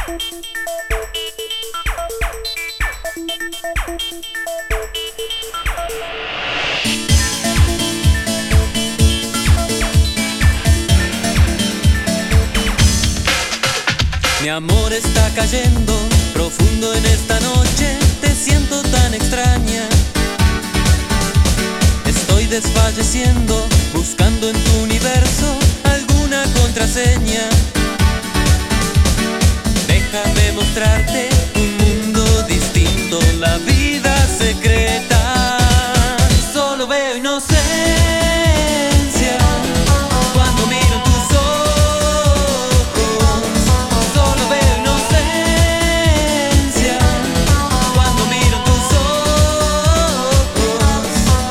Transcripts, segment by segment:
Mi amor está cayendo profundo en esta noche, te siento tan extraña. Estoy desfalleciendo, buscando en tu universo alguna contraseña. Déjame mostrarte un mundo distinto, la vida secreta. Solo veo inocencia cuando miro tus ojos. Solo veo inocencia cuando miro tus ojos.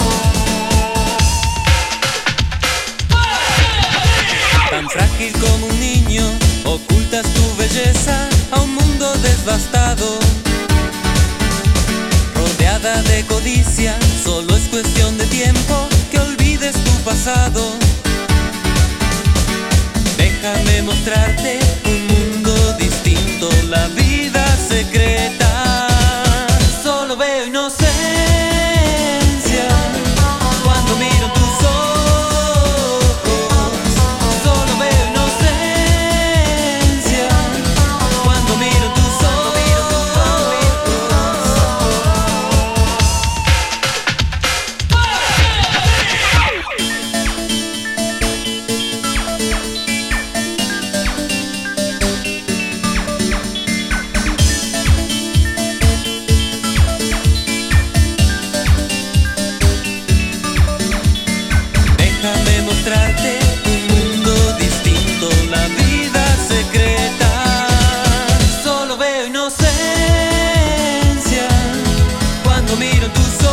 Tan frágil como un niño, ocultas tu belleza a un mundo devastado. Rodeada de codicia, solo es cuestión de tiempo que olvides tu pasado. Déjame mostrarte un mundo distinto, la vida secreta. Solo veo inocencia cuando miro tus ojos. Solo veo inocencia cuando miro tus ojos. Déjame mostrarte un mundo distinto, la vida secreta. Solo veo inocencia cuando miro tus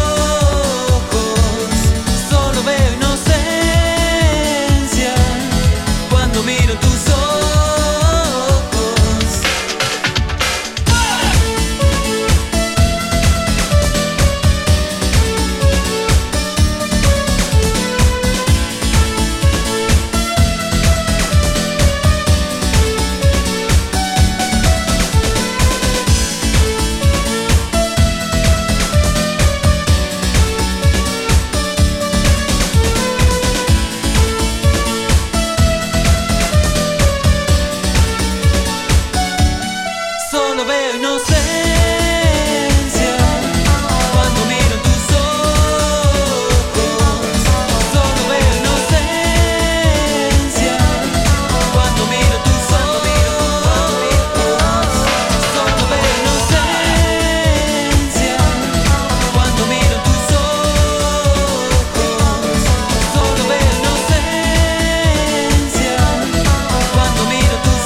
ojos. Solo veo inocencia cuando miro tus ojos. Solo veo inocencia cuando miro tus ojos. Solo veo inocencia cuando miro tus ojos. Solo veo inocencia cuando miro tus ojos. Solo veo inocencia cuando miro tus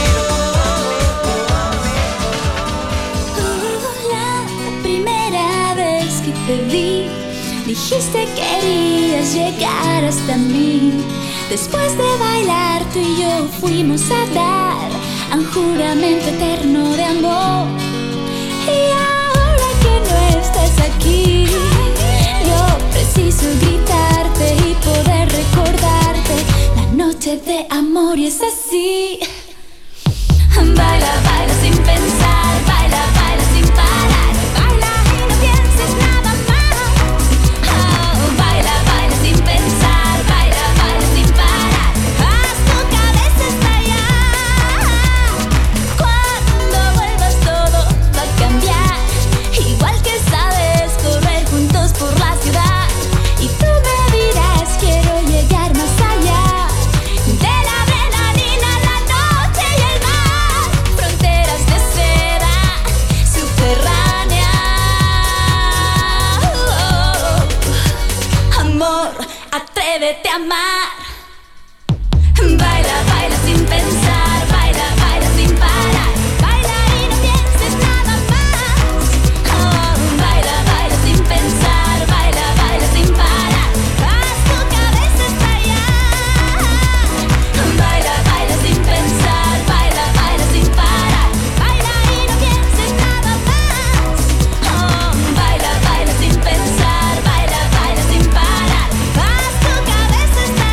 La primera vez que te vi, dijiste que querías llegar hasta mí. Después de bailar, tú y yo fuimos a dar a un juramento eterno de amor. Y ahora que no estás aquí, yo preciso gritarte y poder recordarte la noche de amor, y es así. Baila, baila sin pensar, baila, baila sin parar. Baila y no pienses nada más. Oh, baila, baila sin pensar, baila, baila sin parar. Haz tu cabeza estallar. Cuando vuelvas todo va a cambiar. Igual que sabes correr juntos por la ciudad. Y tú me dirás, quiero llegar más allá de la adrenalina, la noche y el mar. Fronteras de seda subterráneas. Amor, atrévete a amar. Baila, baila sin pensar, baila, baila sin parar. Baila y no pienses nada más. Oh, baila, baila sin pensar, baila, baila sin parar. Haz tu cabeza estallar. Baila, baila sin pensar, baila, baila sin parar. Baila y no pienses nada más. Oh, baila, baila sin pensar, baila, baila sin parar. Haz tu cabeza estallar.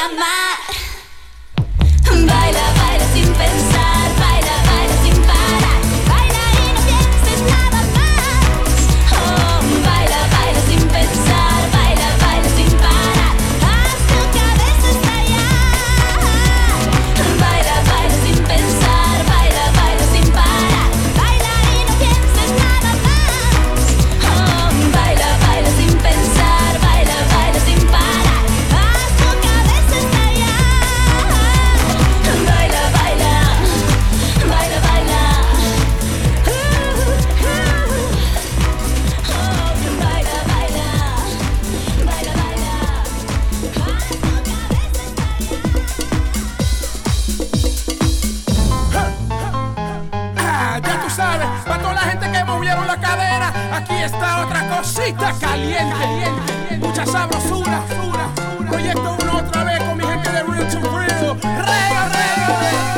amar. Baila, baila sin pensar, baila, baila sin parar. Baila y no pienses nada más. Oh, baila, baila sin pensar, baila, baila sin parar. Haz tu cabeza estallar. Baila, baila sin pensar, baila, baila sin parar. Baila y no pienses nada más. Oh, baila, baila sin pensar, baila, baila sin parar. Haz tu cabeza estallar. Baila, baila, baila, baila. Oh, baila, baila, baila, baila. Haz tu cabeza Ya tú sabes, para toda la gente que movieron la cadera, aquí está otra cosita caliente, mucha sabrosura. Proyecto 1 otra vez con mi gente de Real to Real. Rega, rega,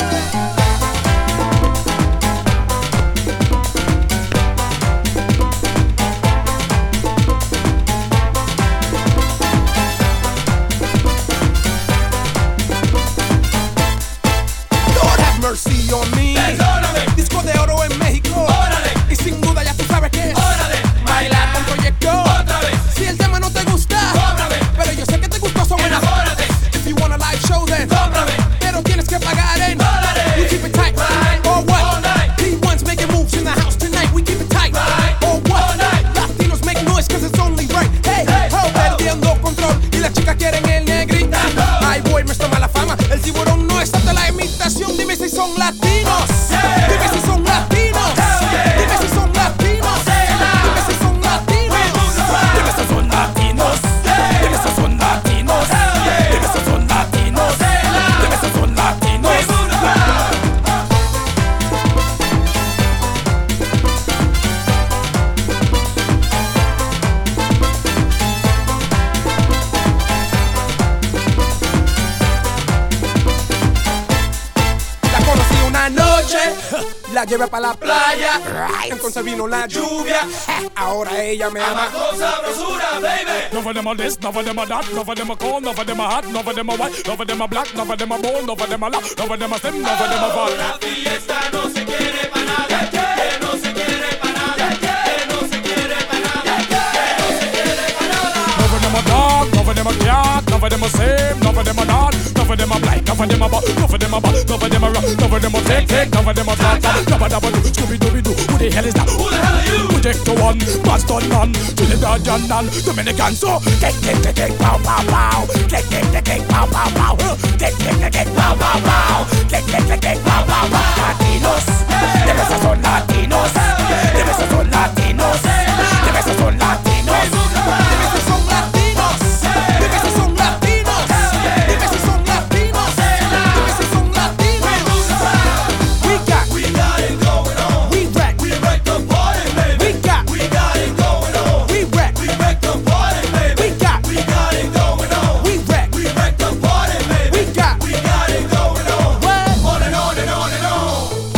Lord have mercy on me. Perdóname. Disco de oro en México. Órale. Y sin duda ya tú sabes qué es. Órale. Bailar con Proyecto. Otra vez. Si el tema no te gusta, Cóbrame. pero yo sé que te gustó, so Enamórate. if you want a live show then Cóbrame. pero tienes que pagar en Dólares. We keep it tight, Right. or what? All night. P1's making moves in the house tonight. We keep it tight, Right. or what? All night. Latinos make noise cause it's only right. Hey, Hey, ho, ho. perdiendo control y las chicas quieren el negrito. Ay, boy, me está mala fama. El tiburón no es de la imitación. Dime si son latinos. Hey. Dime si son latinos. Hey. Dime si son latinos. Hey. Dime si son latinos. Dime si son latinos. Dime si son latinos. Dime si son latinos. Dime si son latinos. La conocí una noche, la llevé para la playa. Entonces vino la lluvia. Ahora ella me ama. Con sabrosura, baby. None of them are this, none of them are that, none of them are cold, none of them are hot, none of them are white, none of them are black, none of them are bold, none of them are loud, none of them are slim, none of them are fat. La fiesta no se quiere para nada. Que no se quiere para nada. Que no se quiere para nada. Que no se quiere para nada. None of them are dark, none of them are cat, none of them are same, none of them are not, none of them are black, none of them are bad, none of them are bad, none of them are rock, none of them are take, none of them are flat, none of them are do, Scooby-Dooby-Doo, who the hell is that? Who the hell are you? Project one, Boston man, Trinidad and Dominican, so kick, pow, pow, pow, kick, pow, pow, pow, kick, pow, pow, pow, kick, pow, pow, pow. Latinos, dime si son latinos, dime si son latinos, dime si son latinos. Dime si son latinos. Dime si son latinos. Dime si son latinos. Dime si son latinos. We got it going on. we wreck. We wreck the party, baby. We got it going on. we wreck. We wreck the party, baby. We got it going on. we wreck. We wreck the party, baby. We got it going on. what? On and on and on and on.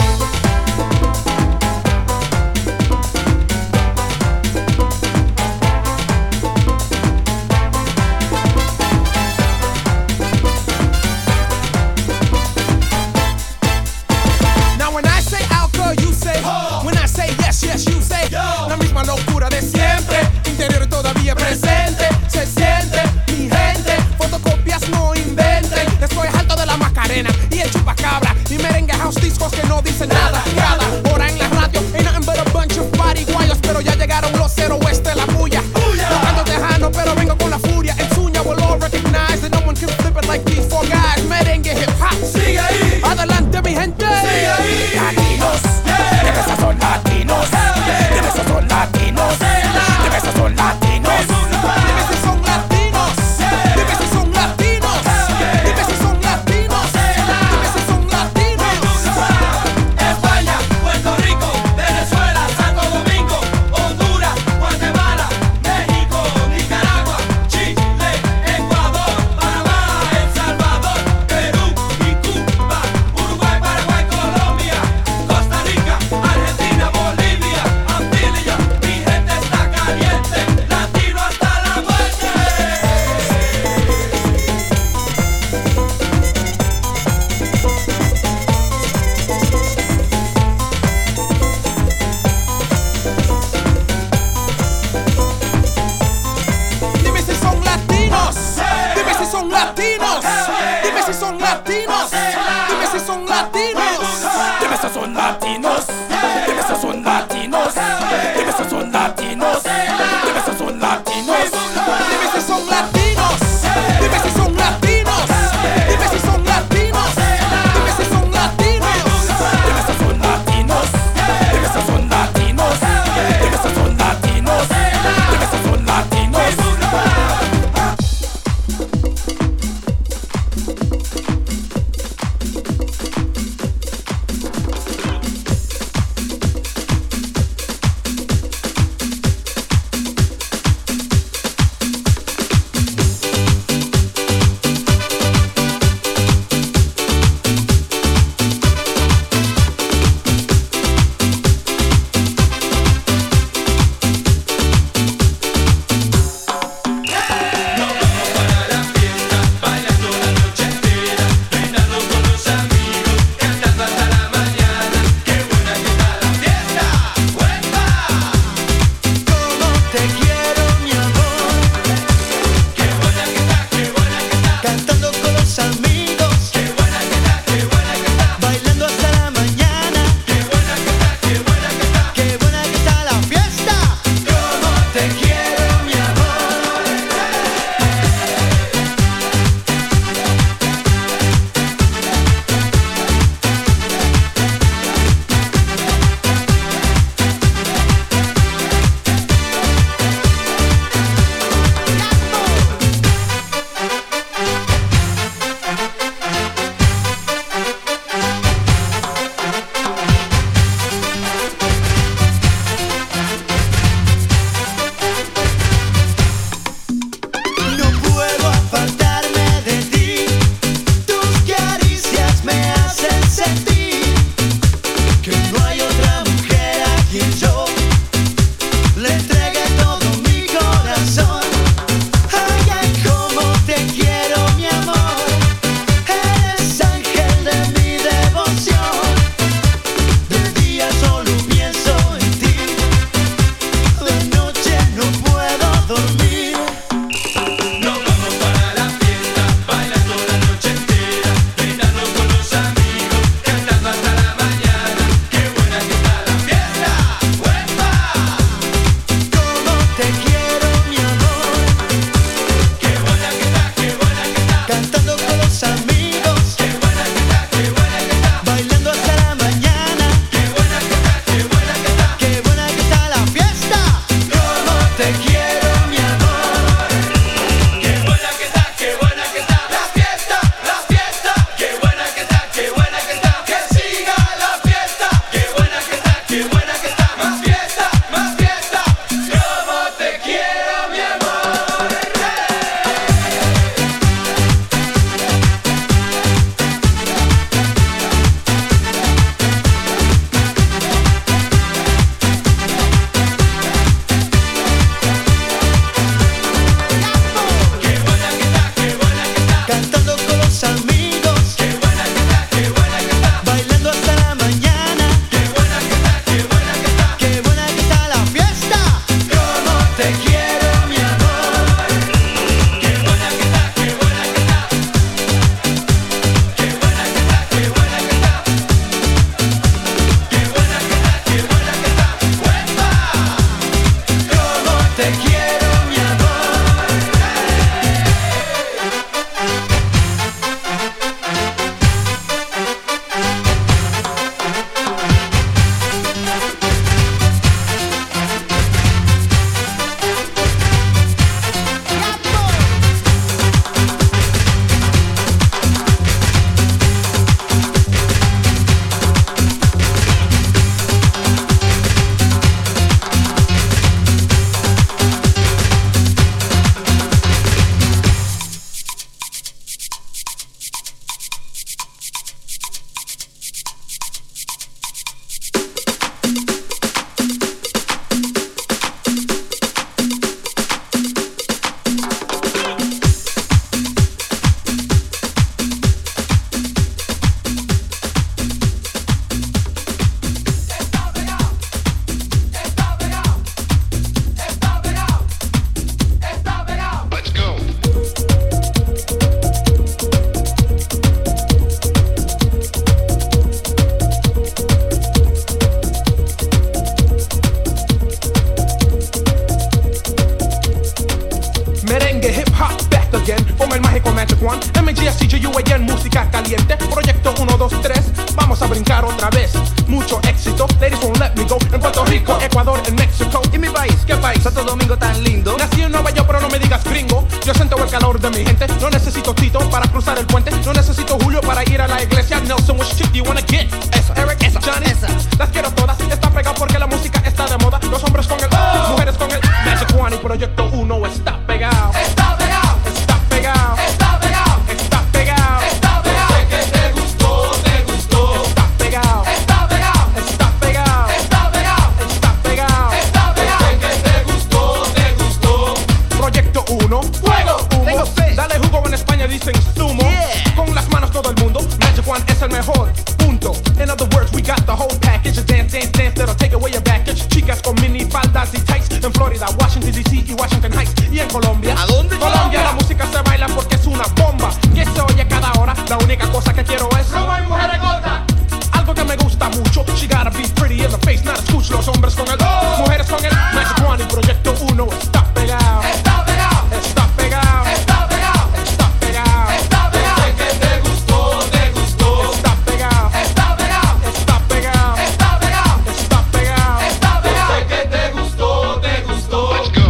Now when I say alcohol, you say. When I say yes, yes, you say. La misma locura de siempre. Interior todavía presente. Se siente mi gente. Fotocopias no inventen. Estoy alto de la Macarena y el chupacabra. Y merengue house discos que no dicen nada. Cada hora en la radio ain't nothing but a bunch of pariguayos. Pero ya llegaron los cero oeste, la bulla. Tocando tejano, pero vengo con la furia. En Suña will all recognize that no one can flip it like these four guys. Merengue hip hop. Sigue ahí. Adelante mi gente. Sigue ahí. Latinos, dime si son latinos, dime si son latinos, dime si son latinos. Dime si son latinos. Dime si son latinos. Dime si son latinos. Dime si son latinos. España, si son latinos. Dime si son latinos. Dime si son latinos. Dime si son latinos. Dime si son latinos. Dime si son latinos. Dime si son latinos. Dime si son latinos. Dime si son latinos. Dime si son latinos. Dime si son latinos. Dime si son latinos. Dime si son latinos. Dime si son latinos. caliente. Proyecto 1, 2, 3. Vamos a brincar otra vez. Mucho éxito. Ladies won't let me go. En Puerto Rico, Ecuador, en México. ¿Y mi país? ¿Qué país? Santo Domingo tan lindo. Nací en Nueva York, pero no me digas gringo. Yo siento el calor de mi gente. No necesito Tito para cruzar el puente. No necesito Julio para ir a la iglesia. Nelson, which chick do you wanna get? Esa, Eric, esa, Johnny, esa. Las quiero todas. Está pegado porque la música está de moda. Los hombres con el mujeres con el Magic One. Y Proyecto 1 está pegado. Está pegado. Está pegado. Está pegado. Está pegado. Está pegado. Sé que te gustó, te gustó. Está pegado. Está pegado. Está pegado. Está pegado. Está pegado. Está pegado. Sé que te gustó, te gustó. Proyecto 1. Fuego. Tengo fe. Dale jugo en España dicen zumo. Yeah. Con las manos todo el mundo. Magic One es el mejor. Punto. In other words, we got the whole package. Dance, dance, dance, that'll take away your baggage. Chicas con mini faldas y tights. En Florida, Washington DC y Washington Heights. Y en Colombia. ¿A dónde? Colombia, la música se baila porque es una bomba. Que se oye cada hora. La única cosa que quiero es Roma y mujeres gordas. Algo que me gusta mucho. She gotta be pretty in the face, not a scooch. Los hombres con el mujeres con el Magic One y Proyecto 1 está pegado. Está pegado. Está pegado. Está pegado. Está pegado. Está pegado. Sé que te gustó, te gustó. Está pegado. Está pegado. Está pegado. Está pegado. Está pegado. Está pegado. Sé que te gustó, te gustó. Let's go.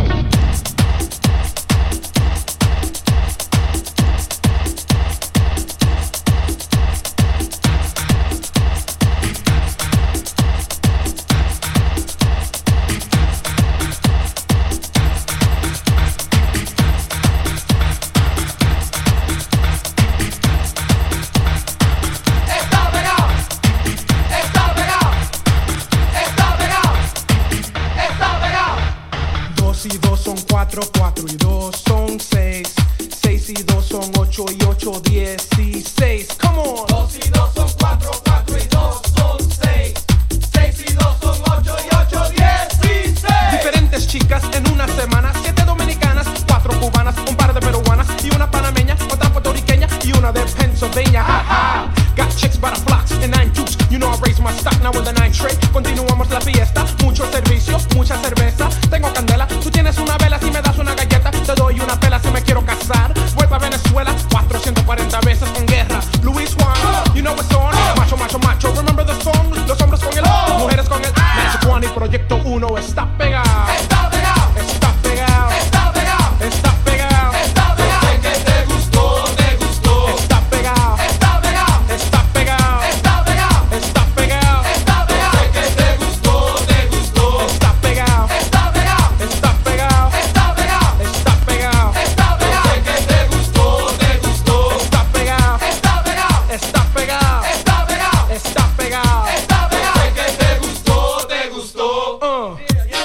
Está pegado. Está pegado. Está pegado. Está pegado. 2 y 2 son 4, 4 y 2 son 6. 6 y 2 son 8 y 8, 16. Come on. 2 y 2 son 4, 4 y 2 son 6. 6 y 2 son 8 y 8, 16. Diferentes chicas en una semana. 7 dominicanas, 4 cubanas, un par de peruanas y una panameña, otra puertorriqueña y una de Pennsylvania. Ha, ha. Got chicks by the flocks and 9 dukes. You know I raise my stock now with the 9 tray. Continuamos la fiesta. Mucho servicio, mucha cerveza. Tengo candela. Tú tienes una vela si me das una galleta. Te doy una pela si me quiero casar. Vuelvo a Venezuela 440 veces con guerra. Luis Juan, you know it's on. Macho, macho, macho. Remember the song? Los hombres con el mujeres con el Magic One y Proyecto 1 está pegado. Está pegado. Está pegado. Está pegado. Está pegado. Está pegado. Sé que te gustó, te gustó. Está pegado. Está pegado. Está pegado. Está pegado. Está pegado. Está pegado. Sé que te gustó, te gustó. Está pegado. Está pegado. Está pegado. Está pegado. Está pegado. Está pegado. Sé que te gustó, te gustó. Está pegado. Está pegado. Está pegado. Está pegado. Está pegado. Está pegado. Sé que te gustó, te gustó.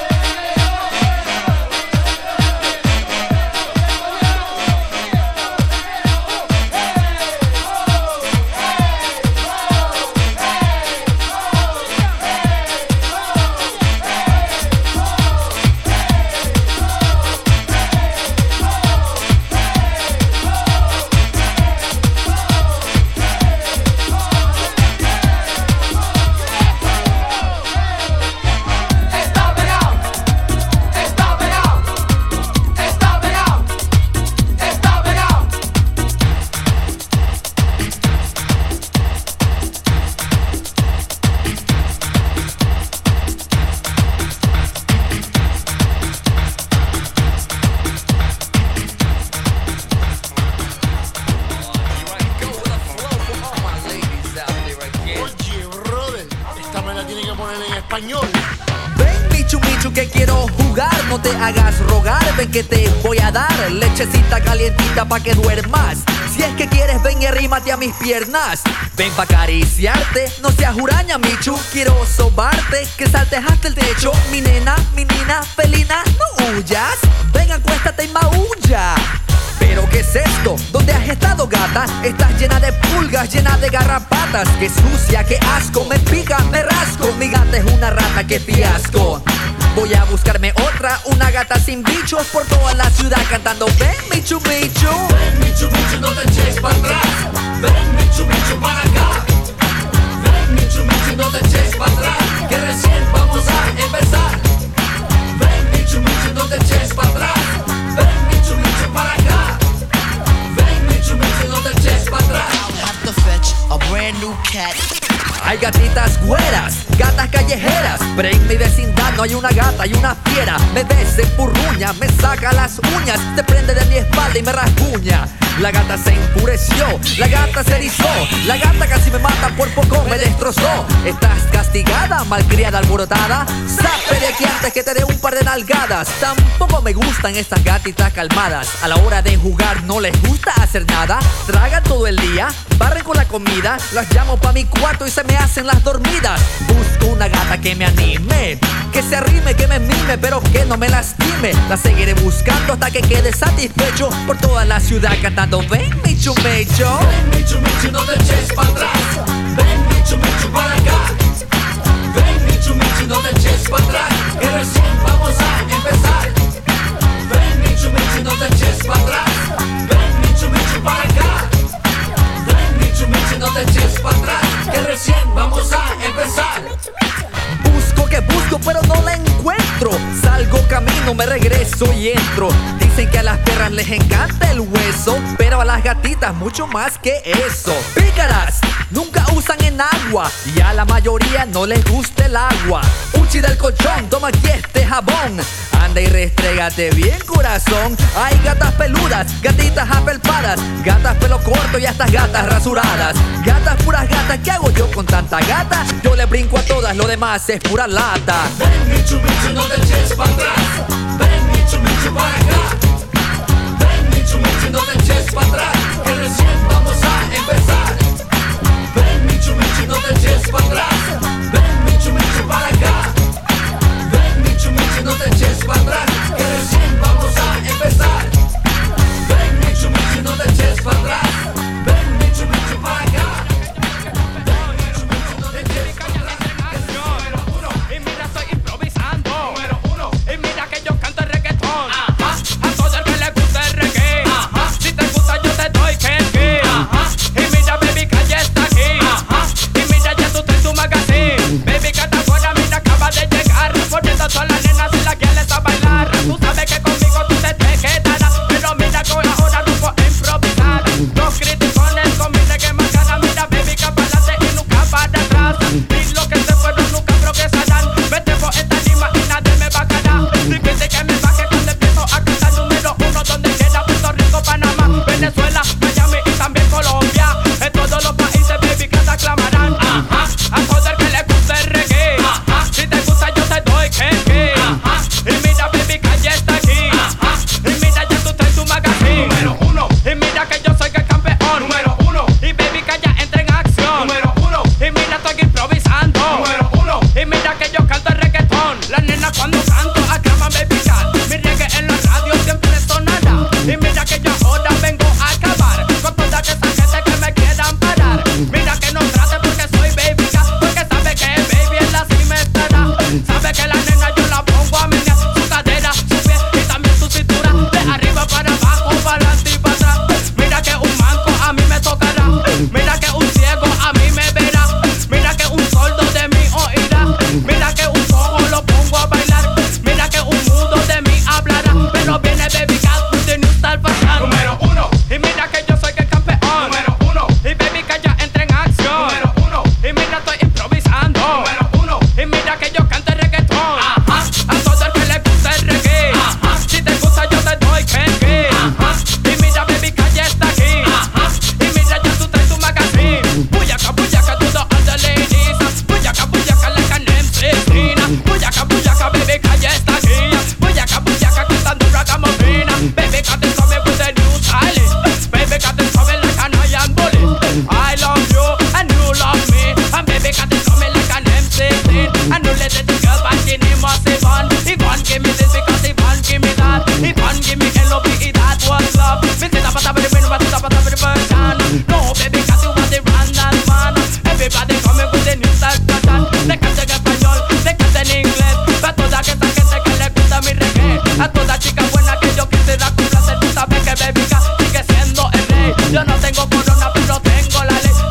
Está pegado. Está pegado. Está pegado. Está pegado. Oye, brother, esta me la tiene que poner en español. Ven, Michu Michu, que quiero jugar. No te hagas rogar, ven que te voy a dar lechecita calientita pa' que duermas. Si es que quieres, ven y arrímate a mis piernas. Ven pa' acariciarte, no seas huraña, Michu. Quiero sobarte, que saltes hasta el techo. Mi nena, felina, no huyas. Ven, acuéstate y maulla. ¿Pero qué es esto? ¿Dónde has estado, gata? Estás llena de pulgas, llena de garrapatas. Qué sucia, qué asco, me pica, me rasco. Mi gata es una rata, qué fiasco. Voy a buscarme otra, una gata sin bichos por toda la ciudad cantando ven, Michu Michu. Ven, Michu Michu, no te eches para atrás. Ven, Michu Michu, para acá. Ven, Michu Michu, no te eches para atrás, que recién vamos a empezar. Ven, Michu Michu, no te eches para atrás. Ven, Michu Michu, para acá. Ven, Michu Michu, no te eches para atrás. I'll have to fetch Blue Cat. Hay gatitas güeras, gatas callejeras, pero en mi vecindad no hay una gata, hay una fiera. Me desempurruña, me saca las uñas, se prende de mi espalda y me rasguña. La gata se enfureció, la gata se erizó, la gata casi me mata, por poco me destrozó. Estás castigada, malcriada, alborotada. Sabe de aquí antes que te dé un par de nalgadas. Tampoco me gustan estas gatitas calmadas. A la hora de jugar no les gusta hacer nada. Tragan todo el día, barren con la comida. Las llamo pa' mi cuarto y se me hacen las dormidas. Busco una gata que me anime, que se arrime, que me mime, pero que no me lastime. La seguiré buscando hasta que quede satisfecho por toda la ciudad cantando. Ven, Michu Michu. Ven, Michu Michu, no te eches para atrás. Ven, Michu Michu, para acá. Ven, Michu Michu, no te eches para atrás, que recién vamos a empezar. Ven, Michu Michu, no te eches para atrás. Ven, Michu Michu, para acá. Ven, Michu Michu, no te eches para atrás, que recién vamos a empezar. Busco que busco, pero no la encuentro. Salgo camino, me regreso y entro. Dicen que a las perras les encanta el hueso, pero a las gatitas mucho más que eso. Pícaras, nunca usan en agua y a la mayoría no les gusta el agua. Uchi del colchón, toma aquí este jabón. Anda y restrégate bien, corazón. Hay gatas peludas, gatitas apelpadas, gatas pelo corto y hasta gatas rasuradas. Gatas puras gatas, ¿qué hago yo con tanta gata? Yo le brinco a todas, lo demás es pura lata. Ven, Michu Michu, no te eches para atrás. Ven, Michu Michu, para acá. Ven, Michu Michu, no te eches para atrás, que recién vamos a empezar. Ven, Michu Michu, no te eches para atrás. Ven, Michu Michu, para acá. Ven, Michu Michu, no te eches para atrás, que recién vamos a empezar. Ven, Michu Michu, no te eches para atrás. Ven, Michu Michu, para acá. Ven, Michu Michu, no te eches para atrás. Y mira, estoy improvisando. Número uno. Y mira que yo canto el reggaetón. Ajá. A todo el que le gusta el reggae. Ajá. Si te gusta yo te doy que. Ajá. Y mira, baby, que ya está aquí. Ajá. Y mira, ya tú traes tu magazine. Baby, que está fuera, mira, acaba de llegar. Poniendo todas las nenas y las quieres a bailar. Tú sabes que conmigo tú te quedarás. Pero mira que ahora no puedo improvisar. Los criticones con mi reggae más cara. Mira, baby, que para adelante y nunca para atrás. Y lo que se fueron nunca progresarán. Vete por esta rima y nadie me va a ganar. Difícil que me baje cuando empiezo a cantar. Número uno donde quiera, Puerto Rico, Panamá, Venezuela, Miami y también Colombia. En todos los países, baby, que te aclamarán. Ajá. A todo el que le gusta el reggae. Ajá. Si te gusta yo te doy que. Ajá. Y mira, baby, que ya está aquí. Ajá. Y mira, ya tú traes tu magazine. Número uno. Y mira que yo soy el campeón. Número uno. Y baby, que ya entra en acción. Número uno. Y mira, estoy improvisando. Número uno. Y mira que yo canto el reggaetón. Las nenas cuando canto aclaman, baby, cat. Mi reggae en la radio siempre sonará. Y mira que yo ahora vengo a acabar con toda esa gente que me quieran parar. Mira que no trate porque soy baby cat, porque sabe que baby en la cima estará. Sabe que la nena yo la pongo a menear su cadera, su pie y también su cintura. De arriba para abajo, para adelante y para atrás. Mira que un manco a mí me tocará. Mira que un ciego a mí me verá. Mira que un sordo de mí oirá. Mira que un cojo lo pongo a bailar. Mira que un mudo de mí hablará. Pero viene baby cat with the new style fashion. Número uno. Y mira que yo soy el campeón. Número uno. Y baby que ya entra en acción. Número uno. Y mira estoy improvisando. Número uno. Y mira que yo canto el reggaetón. Ajá. A todo el que le gusta el reggae. Ajá. Si te gusta yo te doy que. Ajá. Y mira baby que ya está aquí. Ajá. Y mira ya tú traes tu magazine. Buyaka, to the other ladies. Buyaka, like an MC. Buyaka, baby que ya está aquí. Buyaka, cantando ragamuffina. Baby que te come with a new style. Baby que te come like an iron bullet. I love you and you love me. And baby que te come like an M16. And you let the girl back in him was Yvonne. Yvonne give me this because Yvonne give me that. Yvonne give me L-O-V-E, that was love. Me say that but the version. No baby que you want the random man. Everybody coming with the new style pattern. They can't en español, they can't en inglés. A toda esa gente que le gusta mi reggae. A toda chica buena que yo quisiera complacer. Tú sabes que baby que sigue siendo el rey. Yo no tengo corona pero tengo la ley.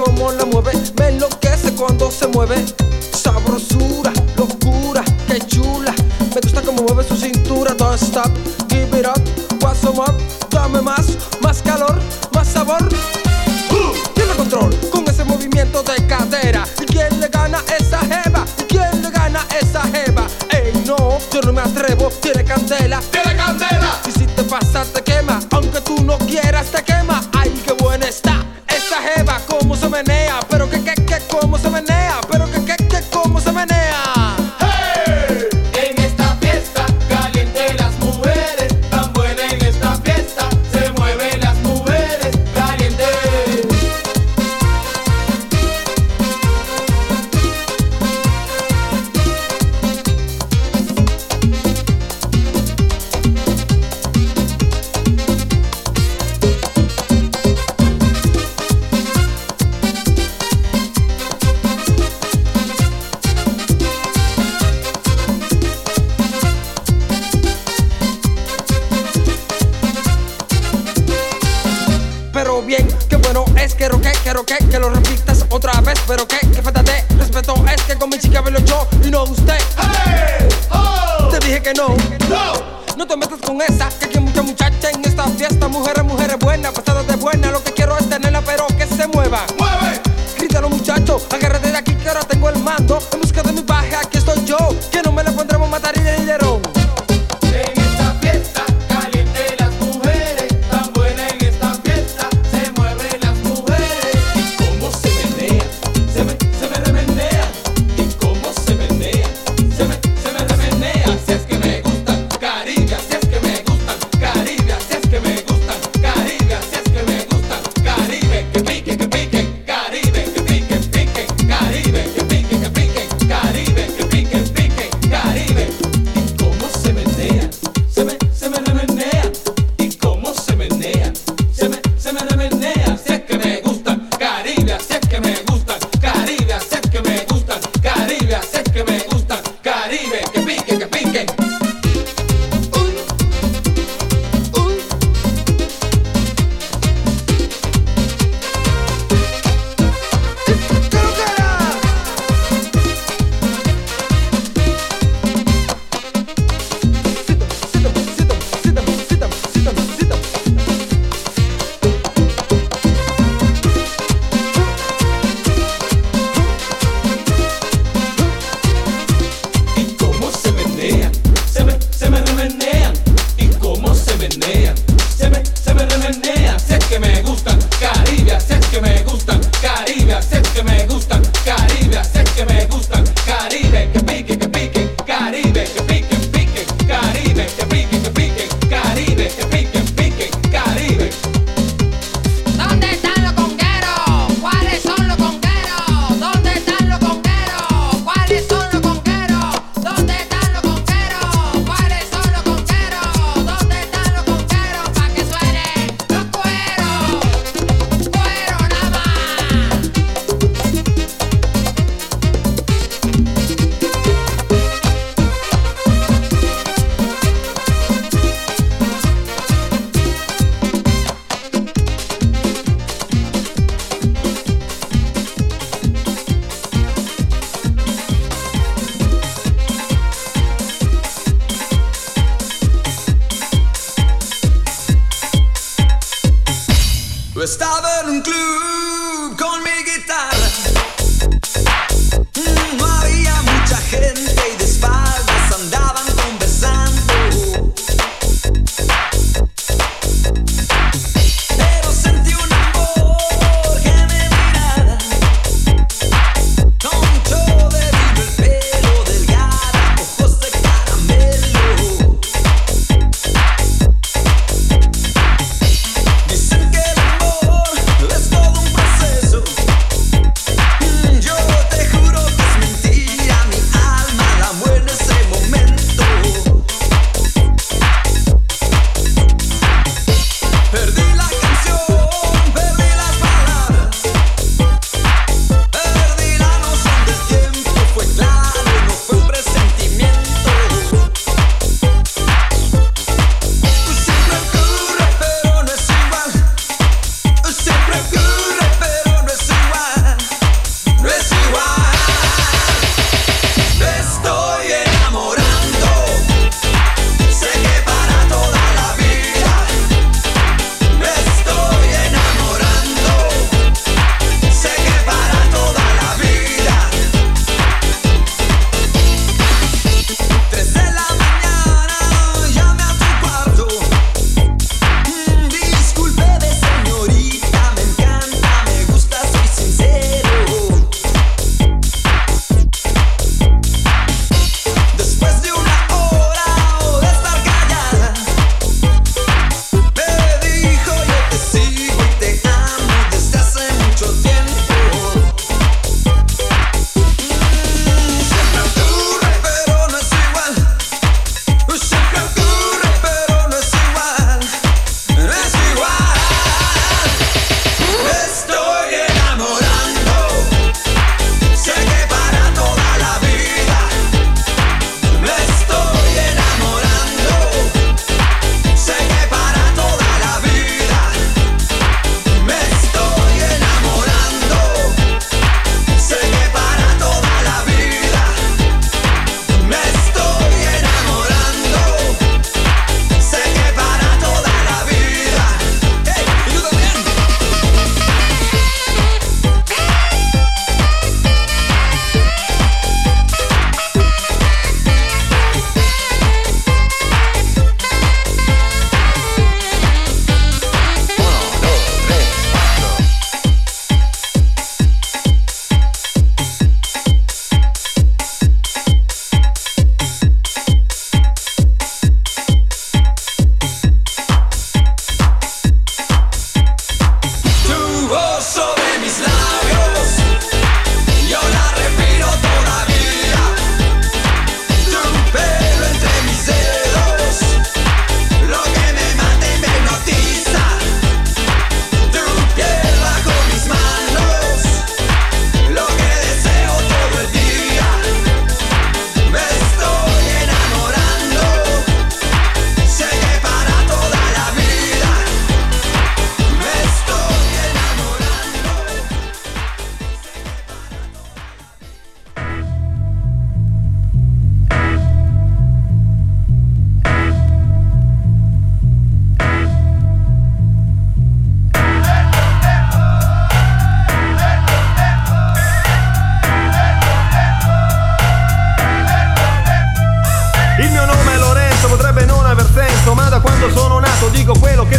cómo la mueve, me enloquece cuando se mueve. Sabrosura, locura, qué chula. Me gusta cómo mueve su cintura. Don't stop, give it up, what's some up. Dame más, más calor, más sabor. Tiene control con ese movimiento de cadera. ¿Y quién le gana esa jeva? ¿Y quién le gana esa jeva? Ey, no, yo no me atrevo. Tiene candela, tiene candela. Y si te pasa te quema, aunque tú no quieras te quema. Ay, qué buena está esa jeva, cómo se menea. Pero que, cómo se menea. Pero que, cómo se menea. ¡Hey! En esta fiesta caliente las mujeres, tan buena en esta fiesta se mueven las mujeres caliente. Pero bien, qué bueno es, quiero que lo repitas otra vez. Pero que falta de respeto es que con mi chica bailo yo y no usted. ¡Hey! ¡Oh! Te dije que no, no te metas con esa, que aquí hay mucha muchacha en esta fiesta. Mujeres buenas, pasadas de buena. Lo que quiero es tenerla, pero que se mueva. ¡Mueve! Grítalo muchacho, agárrate de aquí que ahora tengo el mando. En busca de mi baja, aquí estoy yo, que no me la pondremos matar y de dinero. En esta fiesta caliente las mujeres, tan buena en esta fiesta se mueven las mujeres. Y cómo se menea, se me remenea. Y cómo se menea, se me remenea. Si es que me gustan Caribe, si es que me gustan Caribe, si es que me gustan Caribe, si es que me gustan Caribe. Que piquen, Caribe, que piquen, Caribe, que piquen, Caribe, que piquen, Caribe. Y cómo se menea, se me remenea. Y cómo se menea, se me remenea. Si es que me gustan Caribe, si es que me gustan Caribe, si es que me gustan Caribe, si es que me gustan Caribe. Que piquen. Uy, uy.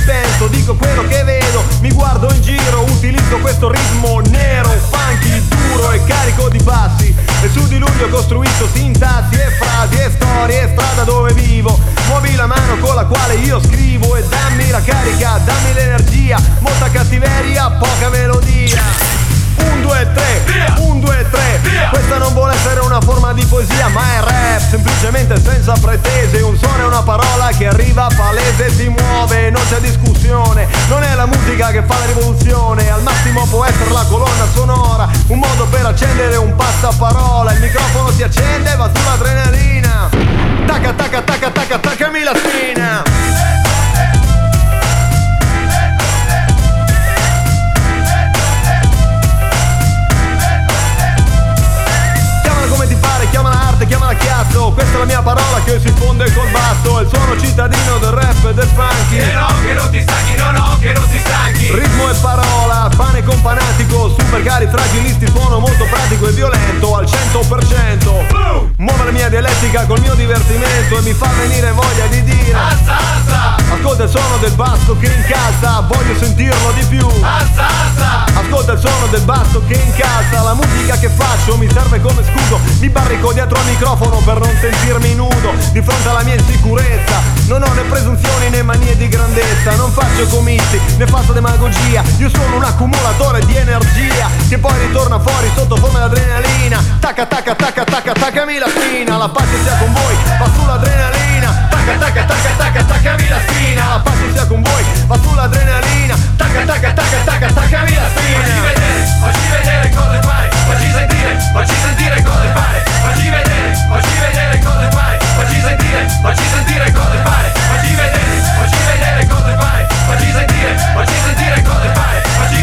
penso, dico quello che vedo, mi guardo in giro, utilizzo questo ritmo nero, funky, duro e carico di bassi, e su di lui ho costruito sintassi e frasi e storie e strada dove vivo. Muovi la mano con la quale io scrivo e dammi la carica, dammi l'energia, molta cattiveria, poca melodia. 1, 2, 3, 1, 2, 3. Questa non vuole essere una forma di poesia, ma è rap, semplicemente senza pretese. Un suono è una parola che arriva palese, si muove, non c'è discussione. Non è la musica che fa la rivoluzione, al massimo può essere la colonna sonora, un modo per accendere un passaparola. Il microfono si accende, va sull'adrenalina. Tacca, tacca, tacca, tacca, taccami la spina. Chiamala arte, chiamala chiasso, questa è la mia parola che si fonde col basso. È il suono cittadino del rap e del funky. E no, che non ti stanchi, no, no, che non ti stanchi. Ritmo e parola, pane con fanatico, super cari fragilisti, suono molto pratico e violento al 100%. Muove la mia dialettica col mio divertimento e mi fa venire voglia di dire alza, alza. Ascolta il suono del basso che incalza, voglio sentirlo di più. Alza, alza. Ascolta il suono del basso che incalza, la musica che faccio mi serve come scudo. Mi barrico dietro al microfono per non sentirmi nudo di fronte alla mia insicurezza. Non ho né presunzioni né manie di grandezza, non faccio comizi né faccio demagogia. Io sono un accumulatore di energia che poi ritorna fuori sotto forma di adrenalina. Tacca, tacca, tacca, tacca, taccami la spina. La pace sia con voi, va sull'adrenalina. Tacca, tacca, tacca, tacca, taccami la spina. La pace sia con voi, va sull'adrenalina. Tacca, tacca, tacca, tacca, taccami la spina. Facci vedere cosa fare, facci sentire cosa fare. Facci vedere cosa fare, facci sentire cosa fare. Facci vedere cosa fare, facci sentire cosa fare. Facci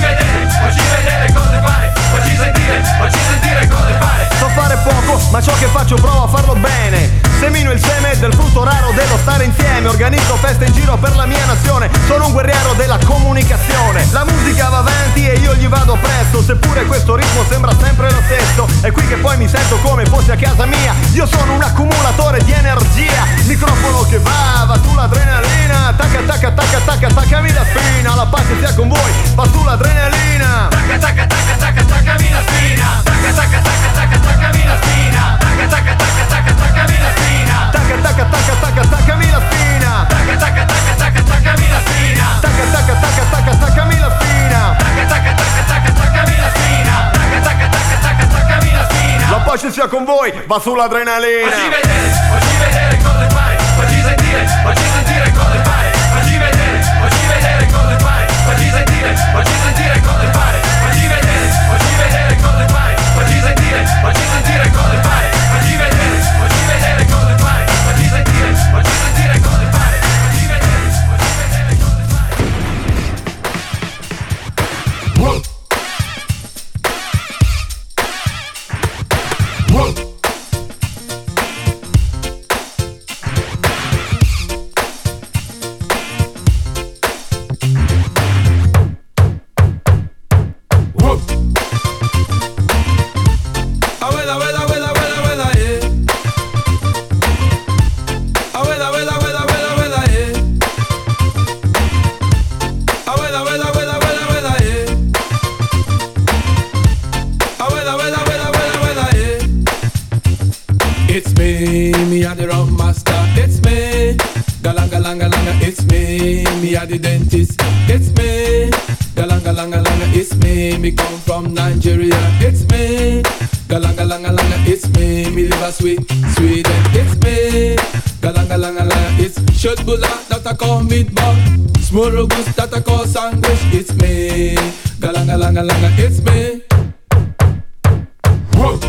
vedere cosa fare, facci sentire cosa fare. So fare poco, ma ciò che faccio provo a farlo bene. Semino il seme del frutto raro dello stare insieme. Organizzo feste in giro per la mia nazione. Sono un guerriero della comunicazione. La musica va avanti e io gli vado presto, seppure questo ritmo sembra sempre lo stesso. È qui che poi mi sento come fossi a casa mia. Io sono un accumulatore di energia. Microfono che va sull'adrenalina. Tacca, tacca, tacca, tacca, taccami la spina. La pace sia con voi, va sull'adrenalina. Tacca, tacca, tacca, tacca, taccami la spina. Tacca, tacca, tacca, tacca, taccami la spina. Tacca, tacca, tacca, tacca, taccami la spina. Tacca, tacca, tacca, tacca, taccami la spina. Tacca, tacca, tacca, tacca, taccami la spina. Tacca, tacca, tacca, tacca, taccami la spina. Tacca, tacca, tacca, tacca, taccami la spina. Tacca, tacca, tacca, tacca, taccami la spina. La pace sia con voi, va sull'adrenalina. Facci vedere cosa fare, facci sentire cosa fare. Facci vedere cosa fare, facci sentire cosa fare. Facci vedere cosa fare, facci sentire cosa fare. Facci vedere cosa fare, facci sentire cosa fare. Facci vedere cosa fare. It's me a the rum master. It's me, galanga langa langa. It's me a the dentist. It's me, galanga langa langa. It's me come from Nigeria. It's me, galanga langa langa. It's me live a sweet Sweden. It's me, galanga langa langa. It's shotbula that I call meatball, smorgasbord that I call sandwich. It's me, galanga langa langa. It's me. Whoa.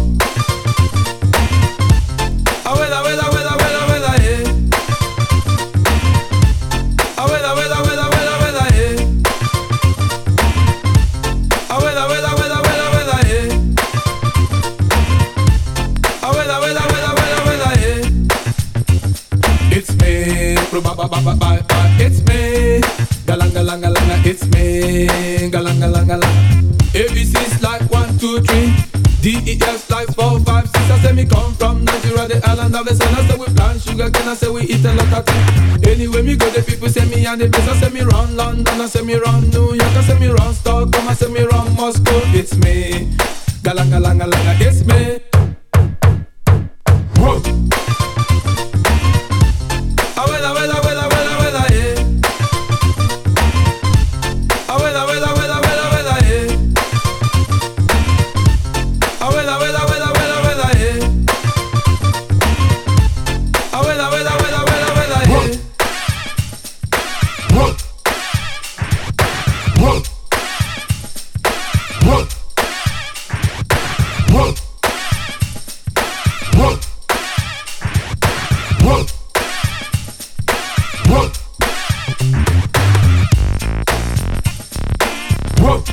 It's me, galanga langa langa. It's me, galanga langa langa. ABC's like 1, 2, 3. D DES like 4, 5, 6. I say me come from Nigeria, the island of the sun. I say we plant sugar cane, I say we eat a lot of things. Anyway me go, the people say me and the place. I say me run London, I say me run New York, I say me run Stockholm, I say me run Moscow. It's me, galanga langa langa, it's me. Whoa. Abuela, abuela, abuela, abuela, abuela, yeah. Abuela, abuela, abuela, abuela, abuela, yeah. Abuela, abuela, abuela, abuela, abuela, yeah. Abuela, abuela, abuela, abuela, abuela, yeah. Whoa. Whoa. Whoa. Whoa. Whoa. Whoa. Whoa. Whoa.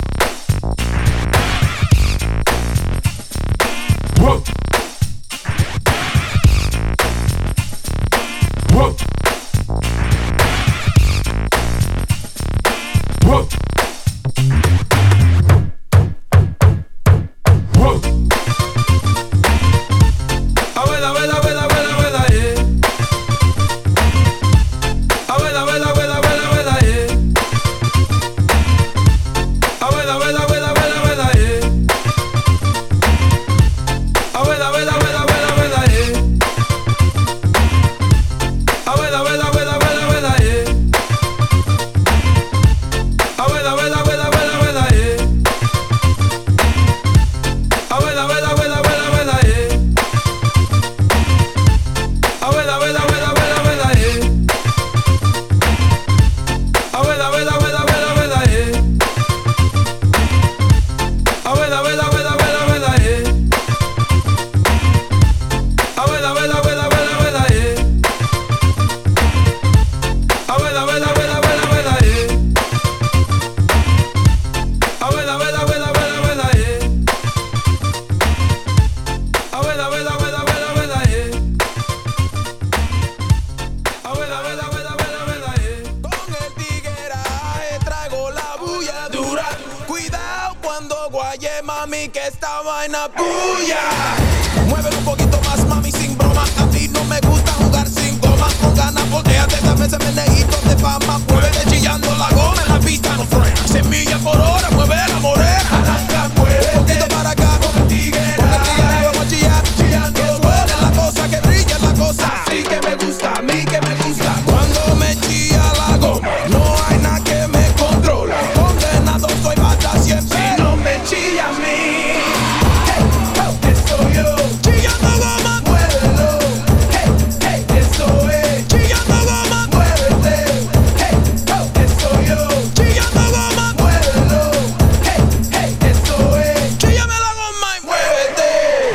Whoa. Whoa. Whoa. Whoa. Abuela, abuela, abuela, abuela, abuela, yeah. Abuela, abuela, abuela, abuela, abuela, yeah. Abuela, abuela, abuela, abuela, abuela, yeah. Abuela, abuela, abuela, abuela, abuela, yeah. Abuela, abuela, abuela, abuela, abuela, yeah. Abuela, abuela, abuela, abuela, abuela, yeah. Abuela, abuela, abuela, abuela, abuela, yeah. Abuela, abuela, abuela, abuela, abuela, yeah. Abuela, abuela, abuela, abuela, abuela, yeah. Abuela, abuela, abuela, abuela, abuela, yeah. Abuela, abuela, abuela, abuela, abuela, yeah. Abuela, abuela, abuela, abuela, abuela, yeah. Abuela, abuela, abuela, abuela, abuela, yeah. Abuela, abuela, abuela, abuela, abuela, yeah. Abuela, abuela, abuela, abuela, abuela, yeah. Con el tigueraje traigo la bulla dura. Cuidado cuando guaye, mami, que esta vaina puya. Mueve un poquito más, mami, sin broma. A mí no me gusta jugar sin goma. Con ganas, volteate, dame ese menejito de fama. Muévete chillando la goma en la pista, no frena. Semilla por hora, mueve la morena. Arranca, mueve. Un poquito para acá, con el tigueraje vamos a chillar. Chillando, que suene la cosa, que brilla la cosa. Así que me gusta, a mí que me gusta. Cuando me chilla la goma, no hay nada que me controla. Condenado soy bata siempre. Si no me chilla a mí, hey, oh, eso yo. Chillando goma, muévelo. Hey, hey, eso es. Chillando goma, muévete. Hey, oh, eso yo. Chillando goma, muévelo. Hey, hey, eso es. Chíllame la goma y muévete.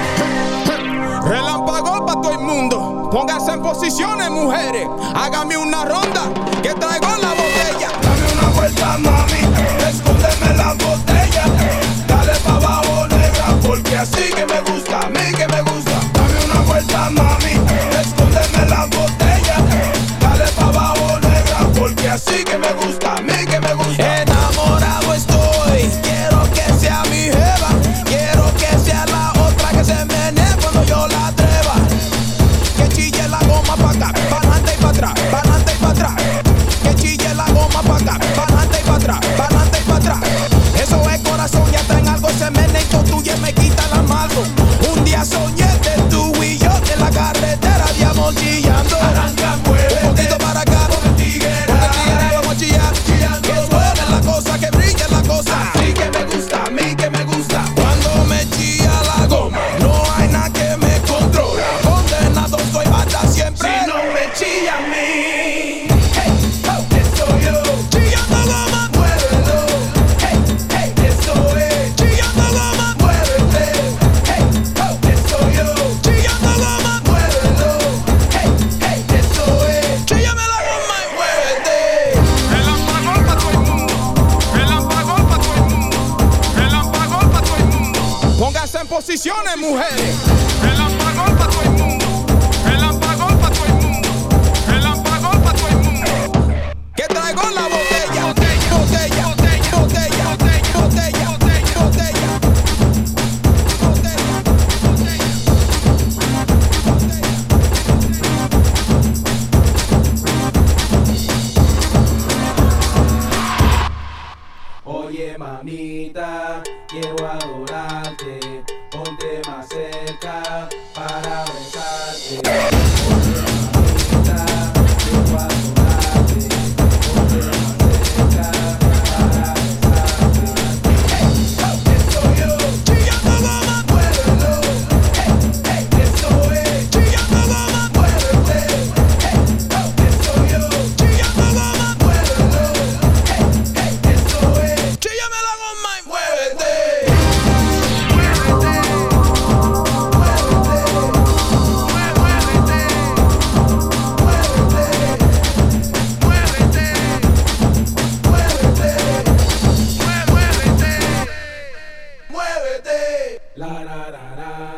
Relámpago para todo el mundo. Pónganse en posiciones, mujeres. Hágame una ronda, que traigo la botella. Dame una vuelta, mami. Escóndeme la botella. Dale pa' abajo, negra, porque así que me gusta, a mí que me gusta. Dame una vuelta, mami. Escóndeme la botella. Dale pa' abajo, negra, porque así que me gusta, a mí que me gusta. Enamorado estoy. Quiero que sea mi jeva. Quiero que sea la otra que se menee cuando yo la atreva. Que chille la goma pa' acá, pa' adelante y pa' atrás, pa' adelante y pa' atrás. Que chille la goma pa' acá, pa' adelante y pa' atrás, pa' adelante y pa' atrás. Eso es corazón, ya traen algo, se menea y tuya me quita la mano. Un día soñé de tú y yo en la carretera de amor chillando. Arranca, mueve. Un poquito para acá, con el tigueraje vamos a chillar. Que suene la cosa, que brille la cosa. Así que me gusta, a mí que me gusta. Cuando me chilla la goma, no hay nada que me controla. Condenado soy bata siempre. Si no me chilla a mí, hey, oh, eso yo. Chillando goma, muévelo. Hey, hey, eso es. Chillando goma, muévete. Hey, oh, eso yo. Chillando goma, muévelo. Hey, hey, eso es. Chíllame la goma y muévete. Relámpago pa' todo el mundo. Relámpago pa' todo el mundo. Relámpago pa' todo el mundo. Pónganse en posiciones, mujeres. Relámpago pa' todo el mundo. Relámpago pa' todo el mundo. Relámpago pa' todo el mundo. Que traigo la botella. Botella, botella, botella, botella, botella, botella, botella, botella. muévete más cerca para besarte. La la la la.